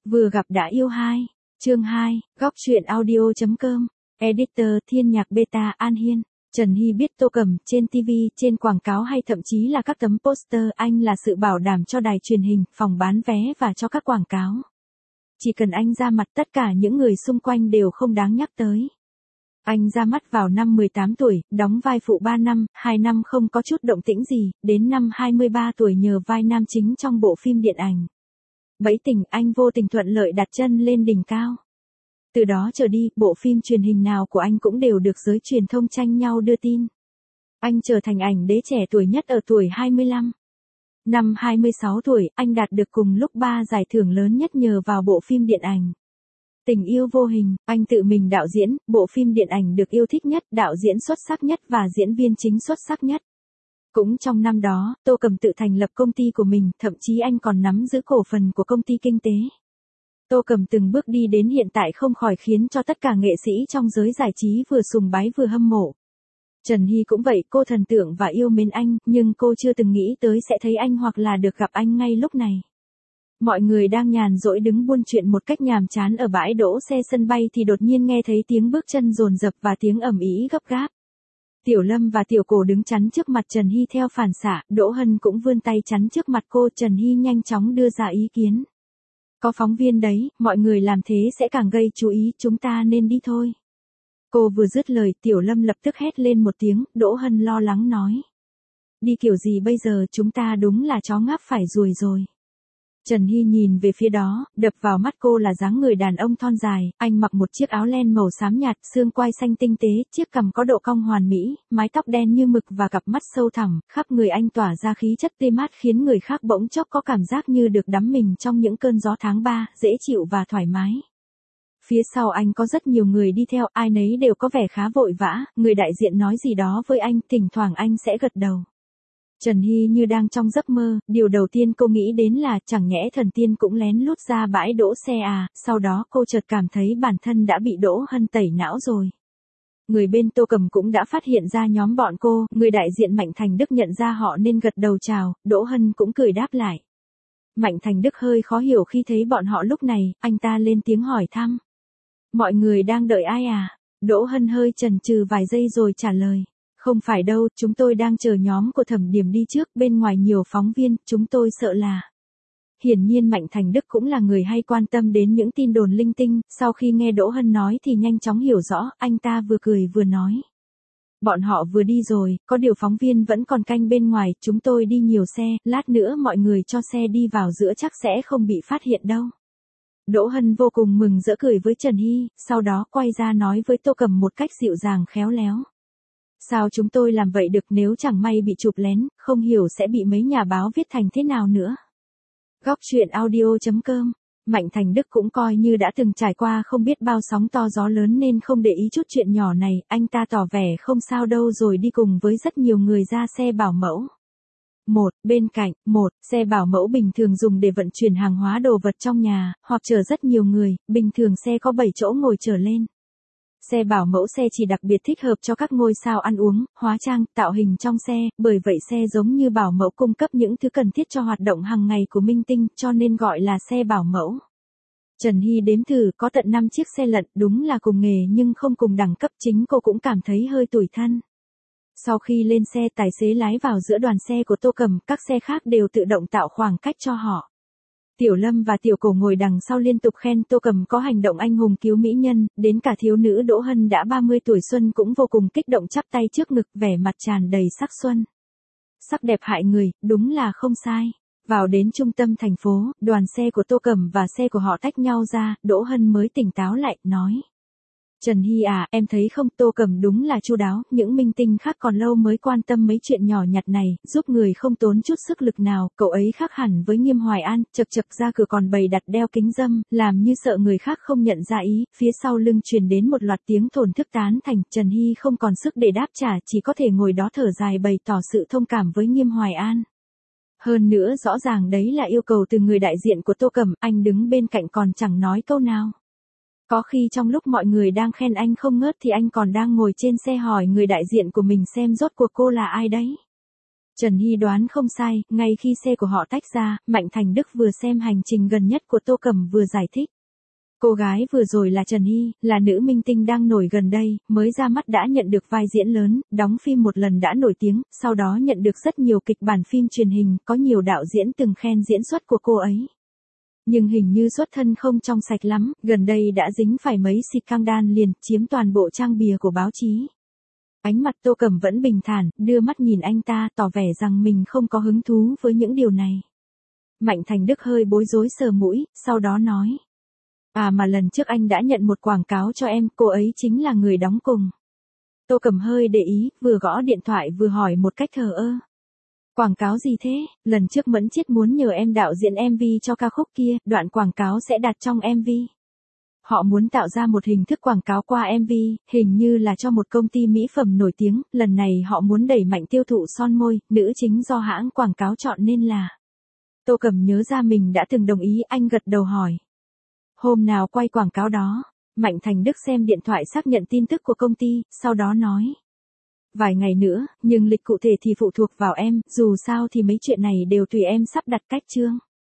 Vừa gặp đã yêu 2, chương 2, góc truyện audio.com, editor Thiên Nhạc Beta An Hiên. Trần Hy biết Tô Cẩm trên TV, trên quảng cáo hay thậm chí là các tấm poster anh là sự bảo đảm cho đài truyền hình, phòng bán vé và cho các quảng cáo. Chỉ cần anh ra mặt tất cả những người xung quanh đều không đáng nhắc tới. Anh ra mắt vào năm 18 tuổi, đóng vai phụ 3 năm, 2 năm không có chút động tĩnh gì, đến năm 23 tuổi nhờ vai nam chính trong bộ phim điện ảnh Bẫy Tình, anh vô tình thuận lợi đặt chân lên đỉnh cao. Từ đó trở đi, bộ phim truyền hình nào của anh cũng đều được giới truyền thông tranh nhau đưa tin. Anh trở thành ảnh đế trẻ tuổi nhất ở tuổi 25. Năm 26 tuổi, anh đạt được cùng lúc 3 giải thưởng lớn nhất nhờ vào bộ phim điện ảnh Tình Yêu Vô Hình. Anh tự mình đạo diễn, bộ phim điện ảnh được yêu thích nhất, đạo diễn xuất sắc nhất và diễn viên chính xuất sắc nhất. Cũng trong năm đó, Tô Cẩm tự thành lập công ty của mình, thậm chí anh còn nắm giữ cổ phần của công ty kinh tế. Tô Cẩm từng bước đi đến hiện tại không khỏi khiến cho tất cả nghệ sĩ trong giới giải trí vừa sùng bái vừa hâm mộ. Trần Hy cũng vậy, cô thần tượng và yêu mến anh, nhưng cô chưa từng nghĩ tới sẽ thấy anh hoặc là được gặp anh ngay lúc này. Mọi người đang nhàn rỗi đứng buôn chuyện một cách nhàm chán ở bãi đỗ xe sân bay thì đột nhiên nghe thấy tiếng bước chân dồn dập và tiếng ầm ĩ gấp gáp. Tiểu Lâm và Tiểu Cổ đứng chắn trước mặt Trần Hy theo phản xạ, Đỗ Hân cũng vươn tay chắn trước mặt cô. Trần Hy nhanh chóng đưa ra ý kiến. Có phóng viên đấy, mọi người làm thế sẽ càng gây chú ý, chúng ta nên đi thôi. Cô vừa dứt lời, Tiểu Lâm lập tức hét lên một tiếng. Đỗ Hân lo lắng nói. Đi kiểu gì bây giờ, chúng ta đúng là chó ngáp phải ruồi rồi. Trần Hy nhìn về phía đó, đập vào mắt cô là dáng người đàn ông thon dài, anh mặc một chiếc áo len màu xám nhạt, xương quai xanh tinh tế, chiếc cằm có độ cong hoàn mỹ, mái tóc đen như mực và cặp mắt sâu thẳm, khắp người anh tỏa ra khí chất tươi mát khiến người khác bỗng chốc có cảm giác như được đắm mình trong những cơn gió tháng 3, dễ chịu và thoải mái. Phía sau anh có rất nhiều người đi theo, ai nấy đều có vẻ khá vội vã, người đại diện nói gì đó với anh, thỉnh thoảng anh sẽ gật đầu. Trần Hy như đang trong giấc mơ, điều đầu tiên cô nghĩ đến là chẳng nhẽ thần tiên cũng lén lút ra bãi đỗ xe à, sau đó cô chợt cảm thấy bản thân đã bị Đỗ Hân tẩy não rồi. Người bên Tô Cẩm cũng đã phát hiện ra nhóm bọn cô, người đại diện Mạnh Thành Đức nhận ra họ nên gật đầu chào, Đỗ Hân cũng cười đáp lại. Mạnh Thành Đức hơi khó hiểu khi thấy bọn họ lúc này, anh ta lên tiếng hỏi thăm. Mọi người đang đợi ai à? Đỗ Hân hơi chần chừ vài giây rồi trả lời. Không phải đâu, chúng tôi đang chờ nhóm của Thẩm Điểm đi trước, bên ngoài nhiều phóng viên, chúng tôi sợ là. Hiển nhiên Mạnh Thành Đức cũng là người hay quan tâm đến những tin đồn linh tinh, sau khi nghe Đỗ Hân nói thì nhanh chóng hiểu rõ, anh ta vừa cười vừa nói. Bọn họ vừa đi rồi, có điều phóng viên vẫn còn canh bên ngoài, chúng tôi đi nhiều xe, lát nữa mọi người cho xe đi vào giữa chắc sẽ không bị phát hiện đâu. Đỗ Hân vô cùng mừng rỡ cười với Trần Hy, sau đó quay ra nói với Tô Cẩm một cách dịu dàng khéo léo. Sao chúng tôi làm vậy được, nếu chẳng may bị chụp lén, không hiểu sẽ bị mấy nhà báo viết thành thế nào nữa. Góc truyện audio.com, Mạnh Thành Đức cũng coi như đã từng trải qua không biết bao sóng to gió lớn nên không để ý chút chuyện nhỏ này, anh ta tỏ vẻ không sao đâu rồi đi cùng với rất nhiều người ra xe bảo mẫu. Bên cạnh, xe bảo mẫu bình thường dùng để vận chuyển hàng hóa đồ vật trong nhà, hoặc chở rất nhiều người, bình thường xe có 7 chỗ ngồi trở lên. Xe bảo mẫu xe chỉ đặc biệt thích hợp cho các ngôi sao ăn uống, hóa trang, tạo hình trong xe, bởi vậy xe giống như bảo mẫu cung cấp những thứ cần thiết cho hoạt động hàng ngày của minh tinh, cho nên gọi là xe bảo mẫu. Trần Hy đếm thử có tận 5 chiếc xe lận, đúng là cùng nghề nhưng không cùng đẳng cấp, chính cô cũng cảm thấy hơi tủi thân. Sau khi lên xe, tài xế lái vào giữa đoàn xe của Tô Cẩm, các xe khác đều tự động tạo khoảng cách cho họ. Tiểu Lâm và Tiểu Cổ ngồi đằng sau liên tục khen Tô Cẩm có hành động anh hùng cứu mỹ nhân, đến cả thiếu nữ Đỗ Hân đã 30 tuổi xuân cũng vô cùng kích động chắp tay trước ngực, vẻ mặt tràn đầy sắc xuân. Sắc đẹp hại người, đúng là không sai. Vào đến trung tâm thành phố, đoàn xe của Tô Cẩm và xe của họ tách nhau ra, Đỗ Hân mới tỉnh táo lại, nói. Trần Hy à, em thấy không, Tô Cẩm đúng là chu đáo, những minh tinh khác còn lâu mới quan tâm mấy chuyện nhỏ nhặt này, giúp người không tốn chút sức lực nào, cậu ấy khác hẳn với Nghiêm Hoài An, chật chật ra cửa còn bày đặt đeo kính râm, làm như sợ người khác không nhận ra ý, phía sau lưng truyền đến một loạt tiếng thổn thức tán thành, Trần Hy không còn sức để đáp trả, chỉ có thể ngồi đó thở dài bày tỏ sự thông cảm với Nghiêm Hoài An. Hơn nữa rõ ràng đấy là yêu cầu từ người đại diện của Tô Cẩm, anh đứng bên cạnh còn chẳng nói câu nào. Có khi trong lúc mọi người đang khen anh không ngớt thì anh còn đang ngồi trên xe hỏi người đại diện của mình xem rốt cuộc cô là ai đấy. Trần Hy đoán không sai, ngay khi xe của họ tách ra, Mạnh Thành Đức vừa xem hành trình gần nhất của Tô Cẩm vừa giải thích. Cô gái vừa rồi là Trần Hy, là nữ minh tinh đang nổi gần đây, mới ra mắt đã nhận được vai diễn lớn, đóng phim một lần đã nổi tiếng, sau đó nhận được rất nhiều kịch bản phim truyền hình, có nhiều đạo diễn từng khen diễn xuất của cô ấy. Nhưng hình như xuất thân không trong sạch lắm, gần đây đã dính phải mấy scandal liền, chiếm toàn bộ trang bìa của báo chí. Ánh mặt Tô Cẩm vẫn bình thản, đưa mắt nhìn anh ta, tỏ vẻ rằng mình không có hứng thú với những điều này. Mạnh Thành Đức hơi bối rối sờ mũi, sau đó nói. À mà lần trước anh đã nhận một quảng cáo cho em, cô ấy chính là người đóng cùng. Tô Cẩm hơi để ý, vừa gõ điện thoại vừa hỏi một cách thờ ơ. Quảng cáo gì thế? Lần trước Mẫn Chiết muốn nhờ em đạo diễn MV cho ca khúc kia, đoạn quảng cáo sẽ đặt trong MV. Họ muốn tạo ra một hình thức quảng cáo qua MV, hình như là cho một công ty mỹ phẩm nổi tiếng, lần này họ muốn đẩy mạnh tiêu thụ son môi, nữ chính do hãng quảng cáo chọn nên là. Tô Cẩm nhớ ra mình đã từng đồng ý, anh gật đầu hỏi. Hôm nào quay quảng cáo đó? Mạnh Thành Đức xem điện thoại xác nhận tin tức của công ty, sau đó nói. Vài ngày nữa, nhưng lịch cụ thể thì phụ thuộc vào em, dù sao thì mấy chuyện này đều tùy em sắp đặt cách chương.